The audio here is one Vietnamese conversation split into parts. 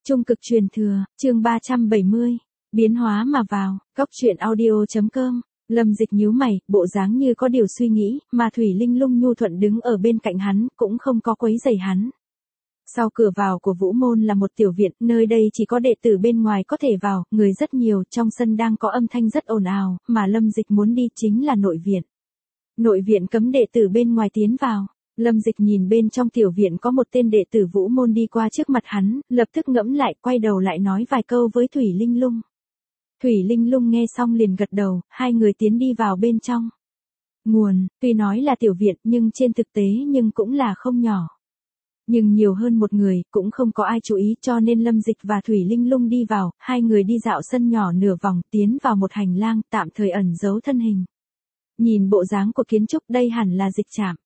Trung cực truyền thừa, chương 370. Biến hóa mà vào, góc truyện audio.com. Lâm Dịch nhíu mày, bộ dáng như có điều suy nghĩ, mà Thủy Linh Lung nhu thuận đứng ở bên cạnh hắn, cũng không có quấy rầy hắn. Sau cửa vào của Vũ Môn là một tiểu viện, nơi đây chỉ có đệ tử bên ngoài có thể vào, người rất nhiều, trong sân đang có âm thanh rất ồn ào, mà Lâm Dịch muốn đi chính là nội viện. Nội viện cấm đệ tử bên ngoài tiến vào. Lâm Dịch nhìn bên trong tiểu viện có một tên đệ tử Vũ Môn đi qua trước mặt hắn, lập tức ngẫm lại, quay đầu lại nói vài câu với Thủy Linh Lung. Thủy Linh Lung nghe xong liền gật đầu, hai người tiến đi vào bên trong. Nguồn, tuy nói là tiểu viện nhưng trên thực tế nhưng cũng là không nhỏ. Nhưng nhiều hơn một người, cũng không có ai chú ý cho nên Lâm Dịch và Thủy Linh Lung đi vào, hai người đi dạo sân nhỏ nửa vòng tiến vào một hành lang tạm thời ẩn giấu thân hình. Nhìn bộ dáng của kiến trúc đây hẳn là dịch trạm.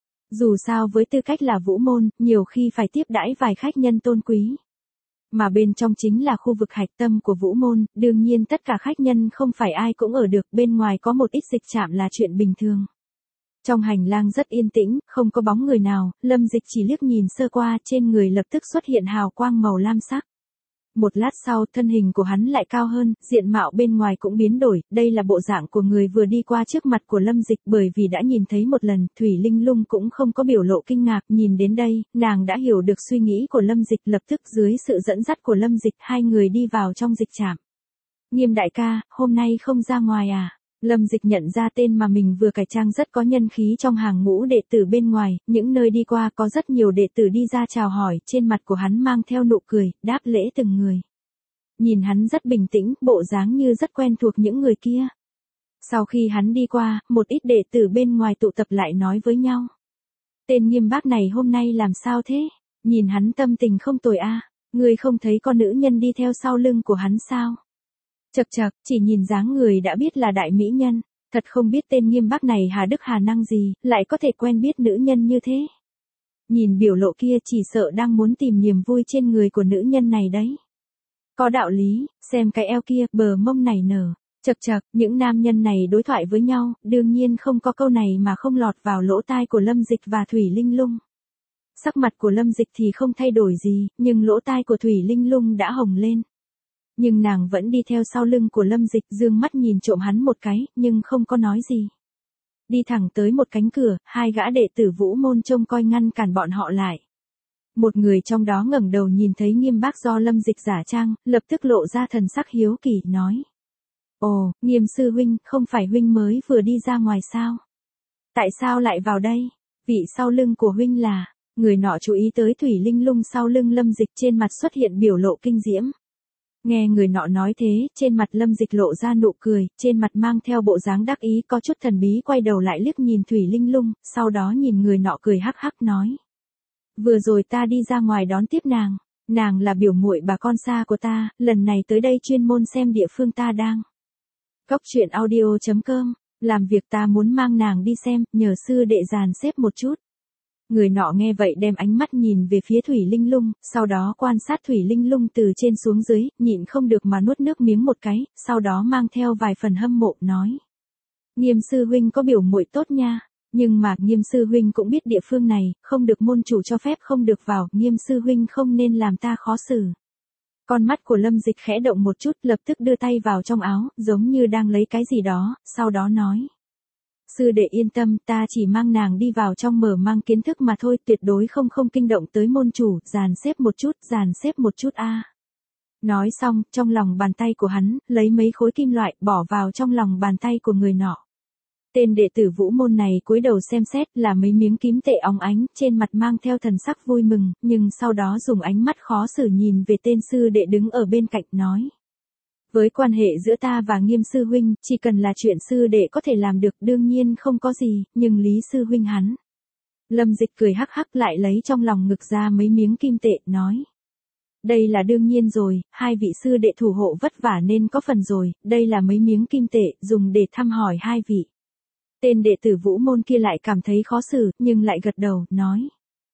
Dù sao với tư cách là Vũ Môn, nhiều khi phải tiếp đãi vài khách nhân tôn quý. Mà bên trong chính là khu vực hạch tâm của Vũ Môn, đương nhiên tất cả khách nhân không phải ai cũng ở được, bên ngoài có một ít dịch trạm là chuyện bình thường. Trong hành lang rất yên tĩnh, không có bóng người nào, Lâm Dịch chỉ liếc nhìn sơ qua, trên người lập tức xuất hiện hào quang màu lam sắc. Một lát sau, thân hình của hắn lại cao hơn, diện mạo bên ngoài cũng biến đổi, đây là bộ dạng của người vừa đi qua trước mặt của Lâm Dịch, bởi vì đã nhìn thấy một lần, Thủy Linh Lung cũng không có biểu lộ kinh ngạc, nhìn đến đây, nàng đã hiểu được suy nghĩ của Lâm Dịch, lập tức dưới sự dẫn dắt của Lâm Dịch, hai người đi vào trong dịch trạm. Nghiêm đại ca, hôm nay không ra ngoài à? Lâm Dịch nhận ra tên mà mình vừa cải trang rất có nhân khí trong hàng ngũ đệ tử bên ngoài, những nơi đi qua có rất nhiều đệ tử đi ra chào hỏi, trên mặt của hắn mang theo nụ cười, đáp lễ từng người. Nhìn hắn rất bình tĩnh, bộ dáng như rất quen thuộc những người kia. Sau khi hắn đi qua, một ít đệ tử bên ngoài tụ tập lại nói với nhau. Tên Nghiêm bác này hôm nay làm sao thế? Nhìn hắn tâm tình không tồi a, người không thấy con nữ nhân đi theo sau lưng của hắn sao? Chậc chậc, chỉ nhìn dáng người đã biết là đại mỹ nhân, thật không biết tên Nghiêm bác này hà đức hà năng gì, lại có thể quen biết nữ nhân như thế. Nhìn biểu lộ kia chỉ sợ đang muốn tìm niềm vui trên người của nữ nhân này đấy. Có đạo lý, xem cái eo kia, bờ mông này nở, chậc chậc, những nam nhân này đối thoại với nhau, đương nhiên không có câu này mà không lọt vào lỗ tai của Lâm Dịch và Thủy Linh Lung. Sắc mặt của Lâm Dịch thì không thay đổi gì, nhưng lỗ tai của Thủy Linh Lung đã hồng lên. Nhưng nàng vẫn đi theo sau lưng của Lâm Dịch, dương mắt nhìn trộm hắn một cái, nhưng không có nói gì. Đi thẳng tới một cánh cửa, hai gã đệ tử Vũ Môn trông coi ngăn cản bọn họ lại. Một người trong đó ngẩng đầu nhìn thấy Nghiêm bác do Lâm Dịch giả trang, lập tức lộ ra thần sắc hiếu kỳ, nói. Ồ, Nghiêm sư huynh, không phải huynh mới vừa đi ra ngoài sao? Tại sao lại vào đây? Vị sau lưng của huynh là... Người nọ chú ý tới Thủy Linh Lung sau lưng Lâm Dịch, trên mặt xuất hiện biểu lộ kinh diễm. Nghe người nọ nói thế, trên mặt Lâm Dịch lộ ra nụ cười, trên mặt mang theo bộ dáng đắc ý có chút thần bí, quay đầu lại liếc nhìn Thủy Linh Lung, sau đó nhìn người nọ cười hắc hắc nói. Vừa rồi ta đi ra ngoài đón tiếp nàng là biểu muội bà con xa của ta, lần này tới đây chuyên môn xem địa phương ta đang. Góc truyện audio.com, làm việc ta muốn mang nàng đi xem, nhờ sư đệ dàn xếp một chút. Người nọ nghe vậy đem ánh mắt nhìn về phía Thủy Linh Lung, sau đó quan sát Thủy Linh Lung từ trên xuống dưới, nhịn không được mà nuốt nước miếng một cái, sau đó mang theo vài phần hâm mộ, nói. Nghiêm sư huynh có biểu muội tốt nha, nhưng mà Nghiêm sư huynh cũng biết địa phương này, không được môn chủ cho phép không được vào, Nghiêm sư huynh không nên làm ta khó xử. Con mắt của Lâm Dịch khẽ động một chút, lập tức đưa tay vào trong áo, giống như đang lấy cái gì đó, sau đó nói. Sư đệ yên tâm, ta chỉ mang nàng đi vào trong mở mang kiến thức mà thôi, tuyệt đối không kinh động tới môn chủ, dàn xếp một chút a. Nói xong, trong lòng bàn tay của hắn, lấy mấy khối kim loại, bỏ vào trong lòng bàn tay của người nọ. Tên đệ tử Vũ Môn này cúi đầu xem xét là mấy miếng kim tệ óng ánh, trên mặt mang theo thần sắc vui mừng, nhưng sau đó dùng ánh mắt khó xử nhìn về tên sư đệ đứng ở bên cạnh, nói. Với quan hệ giữa ta và Nghiêm sư huynh, chỉ cần là chuyện sư đệ có thể làm được đương nhiên không có gì, nhưng Lý sư huynh hắn. Lâm Dịch cười hắc hắc lại lấy trong lòng ngực ra mấy miếng kim tệ, nói. Đây là đương nhiên rồi, hai vị sư đệ thủ hộ vất vả nên có phần rồi, đây là mấy miếng kim tệ, dùng để thăm hỏi hai vị. Tên đệ tử Vũ Môn kia lại cảm thấy khó xử, nhưng lại gật đầu, nói.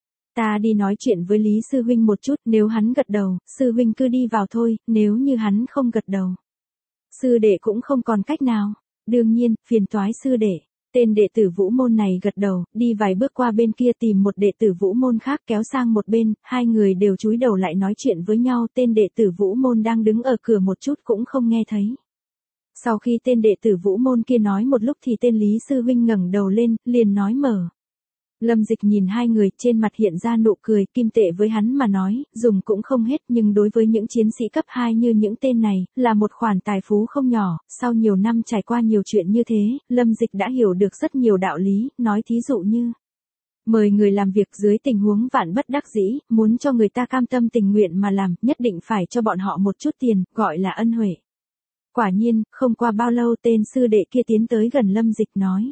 Ta đi nói chuyện với Lý sư huynh một chút, nếu hắn gật đầu, sư huynh cứ đi vào thôi, nếu như hắn không gật đầu. Sư đệ cũng không còn cách nào, đương nhiên, phiền toái sư đệ. Tên đệ tử vũ môn này gật đầu, đi vài bước qua bên kia tìm một đệ tử vũ môn khác kéo sang một bên, hai người đều chúi đầu lại nói chuyện với nhau, tên đệ tử vũ môn đang đứng ở cửa một chút cũng không nghe thấy. Sau khi tên đệ tử vũ môn kia nói một lúc thì tên Lý sư huynh ngẩng đầu lên, liền nói mở. Lâm Dịch nhìn hai người, trên mặt hiện ra nụ cười, kim tệ với hắn mà nói, dùng cũng không hết, nhưng đối với những chiến sĩ cấp 2 như những tên này, là một khoản tài phú không nhỏ. Sau nhiều năm trải qua nhiều chuyện như thế, Lâm Dịch đã hiểu được rất nhiều đạo lý, nói thí dụ như mời người làm việc dưới tình huống vạn bất đắc dĩ, muốn cho người ta cam tâm tình nguyện mà làm, nhất định phải cho bọn họ một chút tiền, gọi là ân huệ. Quả nhiên, không qua bao lâu tên sư đệ kia tiến tới gần Lâm Dịch nói.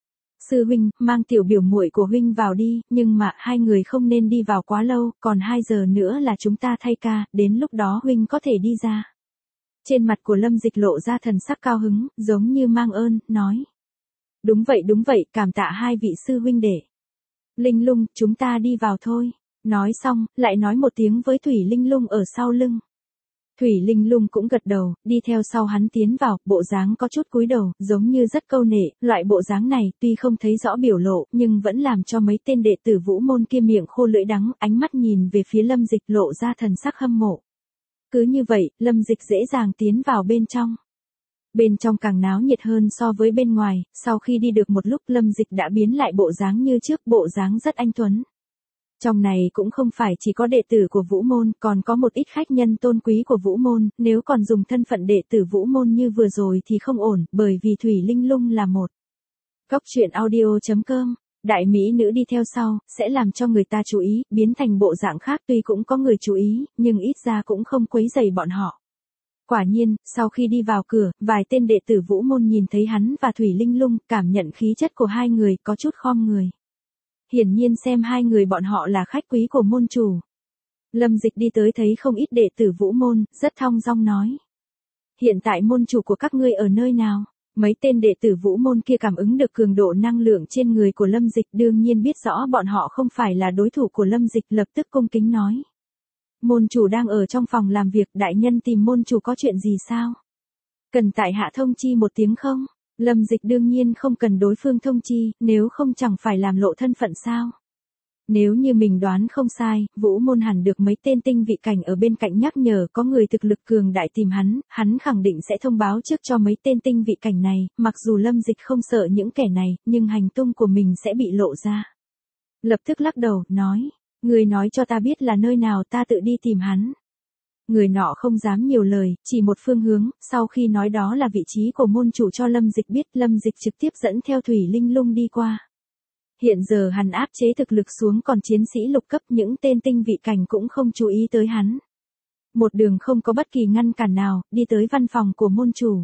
Sư huynh, mang tiểu biểu muội của huynh vào đi, nhưng mà hai người không nên đi vào quá lâu, còn 2 giờ nữa là chúng ta thay ca, đến lúc đó huynh có thể đi ra. Trên mặt của Lâm Dịch lộ ra thần sắc cao hứng, giống như mang ơn, nói. Đúng vậy, cảm tạ hai vị sư huynh đệ. Linh Lung, chúng ta đi vào thôi. Nói xong, lại nói một tiếng với Thủy Linh Lung ở sau lưng. Thủy Linh Lung cũng gật đầu, đi theo sau hắn tiến vào, bộ dáng có chút cúi đầu, giống như rất câu nệ, loại bộ dáng này tuy không thấy rõ biểu lộ, nhưng vẫn làm cho mấy tên đệ tử vũ môn kia miệng khô lưỡi đắng, ánh mắt nhìn về phía Lâm Dịch lộ ra thần sắc hâm mộ. Cứ như vậy, Lâm Dịch dễ dàng tiến vào bên trong. Bên trong càng náo nhiệt hơn so với bên ngoài, sau khi đi được một lúc Lâm Dịch đã biến lại bộ dáng như trước, bộ dáng rất anh tuấn. Trong này cũng không phải chỉ có đệ tử của vũ môn, còn có một ít khách nhân tôn quý của vũ môn, nếu còn dùng thân phận đệ tử vũ môn như vừa rồi thì không ổn, bởi vì Thủy Linh Lung là một. Góc truyện audio.com, đại mỹ nữ đi theo sau, sẽ làm cho người ta chú ý, biến thành bộ dạng khác tuy cũng có người chú ý, nhưng ít ra cũng không quấy rầy bọn họ. Quả nhiên, sau khi đi vào cửa, vài tên đệ tử vũ môn nhìn thấy hắn và Thủy Linh Lung, cảm nhận khí chất của hai người, có chút khom người. Hiển nhiên xem hai người bọn họ là khách quý của môn chủ. Lâm Dịch đi tới thấy không ít đệ tử vũ môn, rất thong dong nói. Hiện tại môn chủ của các ngươi ở nơi nào? Mấy tên đệ tử vũ môn kia cảm ứng được cường độ năng lượng trên người của Lâm Dịch, đương nhiên biết rõ bọn họ không phải là đối thủ của Lâm Dịch, lập tức cung kính nói. Môn chủ đang ở trong phòng làm việc, đại nhân tìm môn chủ có chuyện gì sao? Cần tại hạ thông chi một tiếng không? Lâm Dịch đương nhiên không cần đối phương thông chi, nếu không chẳng phải làm lộ thân phận sao? Nếu như mình đoán không sai, vũ môn hẳn được mấy tên tinh vị cảnh ở bên cạnh nhắc nhở có người thực lực cường đại tìm hắn khẳng định sẽ thông báo trước cho mấy tên tinh vị cảnh này, mặc dù Lâm Dịch không sợ những kẻ này, nhưng hành tung của mình sẽ bị lộ ra. Lập tức lắc đầu, nói, người nói cho ta biết là nơi nào ta tự đi tìm hắn. Người nọ không dám nhiều lời, chỉ một phương hướng, sau khi nói đó là vị trí của môn chủ cho Lâm Dịch biết, Lâm Dịch trực tiếp dẫn theo Thủy Linh Lung đi qua. Hiện giờ hắn áp chế thực lực xuống, còn chiến sĩ lục cấp những tên tinh vị cảnh cũng không chú ý tới hắn. Một đường không có bất kỳ ngăn cản nào, đi tới văn phòng của môn chủ.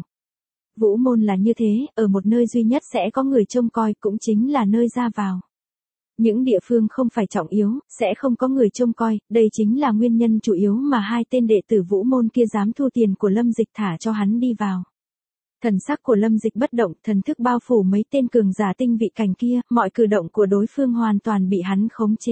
Vũ môn là như thế, ở một nơi duy nhất sẽ có người trông coi, cũng chính là nơi ra vào. Những địa phương không phải trọng yếu, sẽ không có người trông coi, đây chính là nguyên nhân chủ yếu mà hai tên đệ tử vũ môn kia dám thu tiền của Lâm Dịch thả cho hắn đi vào. Thần sắc của Lâm Dịch bất động, thần thức bao phủ mấy tên cường giả tinh vị cảnh kia, mọi cử động của đối phương hoàn toàn bị hắn khống chế.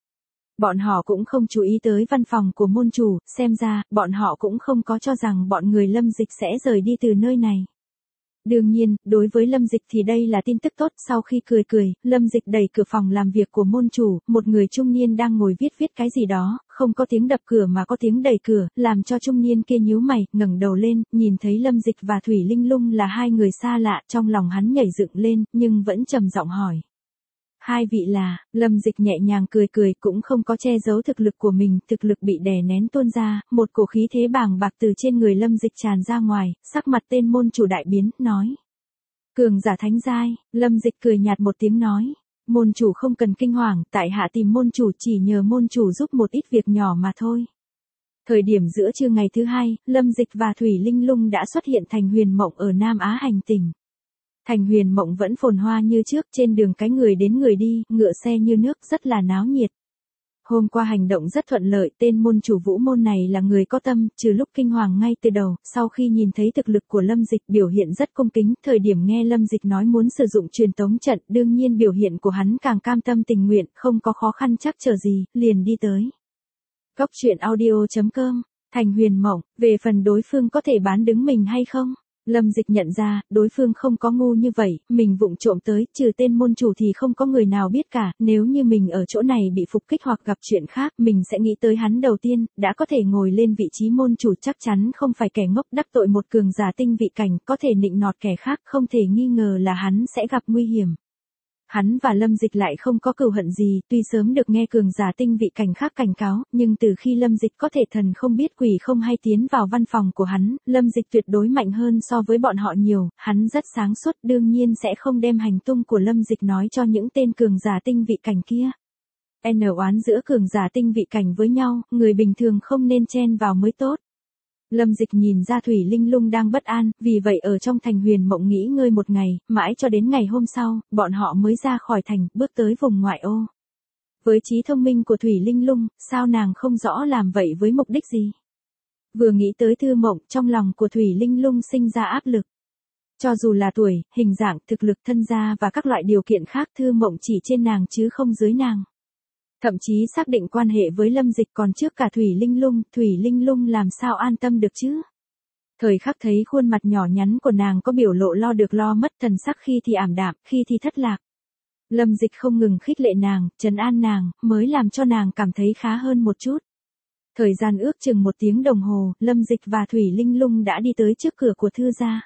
Bọn họ cũng không chú ý tới văn phòng của môn chủ, xem ra, bọn họ cũng không có cho rằng bọn người Lâm Dịch sẽ rời đi từ nơi này. Đương nhiên, đối với Lâm Dịch thì đây là tin tức tốt, sau khi cười, Lâm Dịch đẩy cửa phòng làm việc của môn chủ, một người trung niên đang ngồi viết cái gì đó, không có tiếng đập cửa mà có tiếng đẩy cửa, làm cho trung niên kia nhíu mày, ngẩng đầu lên, nhìn thấy Lâm Dịch và Thủy Linh Lung là hai người xa lạ, trong lòng hắn nhảy dựng lên, nhưng vẫn trầm giọng hỏi. Hai vị là, Lâm Dịch nhẹ nhàng cười cũng không có che giấu thực lực của mình, thực lực bị đè nén tuôn ra, một cổ khí thế bàng bạc từ trên người Lâm Dịch tràn ra ngoài, sắc mặt tên môn chủ đại biến, nói. Cường giả thánh giai, Lâm Dịch cười nhạt một tiếng nói. Môn chủ không cần kinh hoàng, tại hạ tìm môn chủ chỉ nhờ môn chủ giúp một ít việc nhỏ mà thôi. Thời điểm giữa trưa ngày thứ hai, Lâm Dịch và Thủy Linh Lung đã xuất hiện thành Huyền Mộng ở Nam Á hành tinh. Thành Huyền Mộng vẫn phồn hoa như trước, trên đường cái người đến người đi, ngựa xe như nước, rất là náo nhiệt. Hôm qua hành động rất thuận lợi, tên môn chủ vũ môn này là người có tâm, trừ lúc kinh hoàng ngay từ đầu, sau khi nhìn thấy thực lực của Lâm Dịch biểu hiện rất cung kính, thời điểm nghe Lâm Dịch nói muốn sử dụng truyền tống trận, đương nhiên biểu hiện của hắn càng cam tâm tình nguyện, không có khó khăn chắc trở gì, liền đi tới. Góc truyện audio.com, Thành Huyền Mộng, về phần đối phương có thể bán đứng mình hay không? Lâm Dịch nhận ra, đối phương không có ngu như vậy, mình vụng trộm tới, trừ tên môn chủ thì không có người nào biết cả, nếu như mình ở chỗ này bị phục kích hoặc gặp chuyện khác, mình sẽ nghĩ tới hắn đầu tiên, đã có thể ngồi lên vị trí môn chủ chắc chắn không phải kẻ ngốc, đắc tội một cường giả tinh vị cảnh, có thể nịnh nọt kẻ khác, không thể nghi ngờ là hắn sẽ gặp nguy hiểm. Hắn và Lâm Dịch lại không có cừu hận gì, tuy sớm được nghe cường giả tinh vị cảnh khác cảnh cáo, nhưng từ khi Lâm Dịch có thể thần không biết quỷ không hay tiến vào văn phòng của hắn, Lâm Dịch tuyệt đối mạnh hơn so với bọn họ nhiều, hắn rất sáng suốt đương nhiên sẽ không đem hành tung của Lâm Dịch nói cho những tên cường giả tinh vị cảnh kia. Oán giữa cường giả tinh vị cảnh với nhau, người bình thường không nên chen vào mới tốt. Lâm Dịch nhìn ra Thủy Linh Lung đang bất an, vì vậy ở trong thành Huyền Mộng nghỉ ngơi một ngày, mãi cho đến ngày hôm sau, bọn họ mới ra khỏi thành, bước tới vùng ngoại ô. Với trí thông minh của Thủy Linh Lung, sao nàng không rõ làm vậy với mục đích gì? Vừa nghĩ tới Thư Mộng, trong lòng của Thủy Linh Lung sinh ra áp lực. Cho dù là tuổi, hình dạng, thực lực thân gia và các loại điều kiện khác, Thư Mộng chỉ trên nàng chứ không dưới nàng. Thậm chí xác định quan hệ với Lâm Dịch còn trước cả Thủy Linh Lung làm sao an tâm được chứ? Thời khắc thấy khuôn mặt nhỏ nhắn của nàng có biểu lộ lo được lo mất, thần sắc khi thì ảm đạm, khi thì thất lạc. Lâm Dịch không ngừng khích lệ nàng, trấn an nàng, mới làm cho nàng cảm thấy khá hơn một chút. Thời gian ước chừng 1 tiếng đồng hồ, Lâm Dịch và Thủy Linh Lung đã đi tới trước cửa của Thư gia.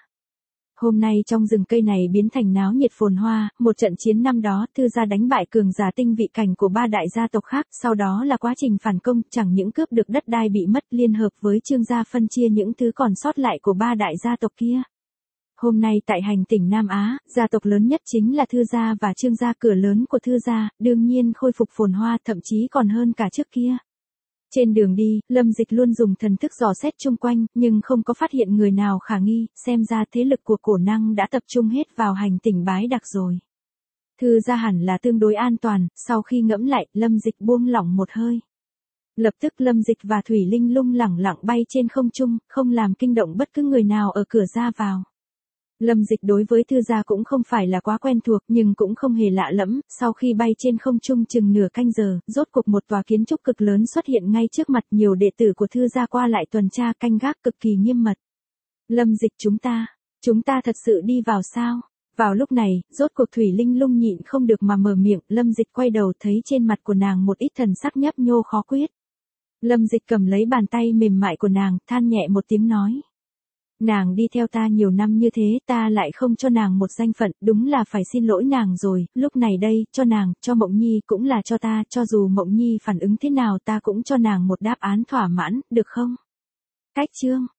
Hôm nay trong rừng cây này biến thành náo nhiệt phồn hoa, một trận chiến năm đó Thư gia đánh bại cường giả tinh vị cảnh của 3 đại gia tộc khác, sau đó là quá trình phản công, chẳng những cướp được đất đai bị mất, liên hợp với Trương gia phân chia những thứ còn sót lại của 3 đại gia tộc kia. Hôm nay tại hành tỉnh Nam Á, gia tộc lớn nhất chính là Thư gia và Trương gia, cửa lớn của Thư gia, đương nhiên khôi phục phồn hoa, thậm chí còn hơn cả trước kia. Trên đường đi, Lâm Dịch luôn dùng thần thức dò xét chung quanh, nhưng không có phát hiện người nào khả nghi, xem ra thế lực của cổ năng đã tập trung hết vào hành tỉnh Bái Đặc rồi. Thư gia hẳn là tương đối an toàn, sau khi ngẫm lại, Lâm Dịch buông lỏng một hơi. Lập tức Lâm Dịch và Thủy Linh Lung lẳng lặng bay trên không trung, không làm kinh động bất cứ người nào ở cửa ra vào. Lâm Dịch đối với Thư gia cũng không phải là quá quen thuộc, nhưng cũng không hề lạ lẫm, sau khi bay trên không trung chừng nửa canh giờ, rốt cục một tòa kiến trúc cực lớn xuất hiện ngay trước mặt, nhiều đệ tử của Thư gia qua lại tuần tra canh gác cực kỳ nghiêm mật. Lâm Dịch, chúng ta thật sự đi vào sao? Vào lúc này, rốt cuộc Thủy Linh Lung nhịn không được mà mở miệng, Lâm Dịch quay đầu thấy trên mặt của nàng một ít thần sắc nhấp nhô khó quyết. Lâm Dịch cầm lấy bàn tay mềm mại của nàng, than nhẹ một tiếng nói. Nàng đi theo ta nhiều năm như thế, ta lại không cho nàng một danh phận, đúng là phải xin lỗi nàng rồi, lúc này đây, cho nàng, cho Mộng Nhi cũng là cho ta, cho dù Mộng Nhi phản ứng thế nào ta cũng cho nàng một đáp án thỏa mãn, được không? Cách chương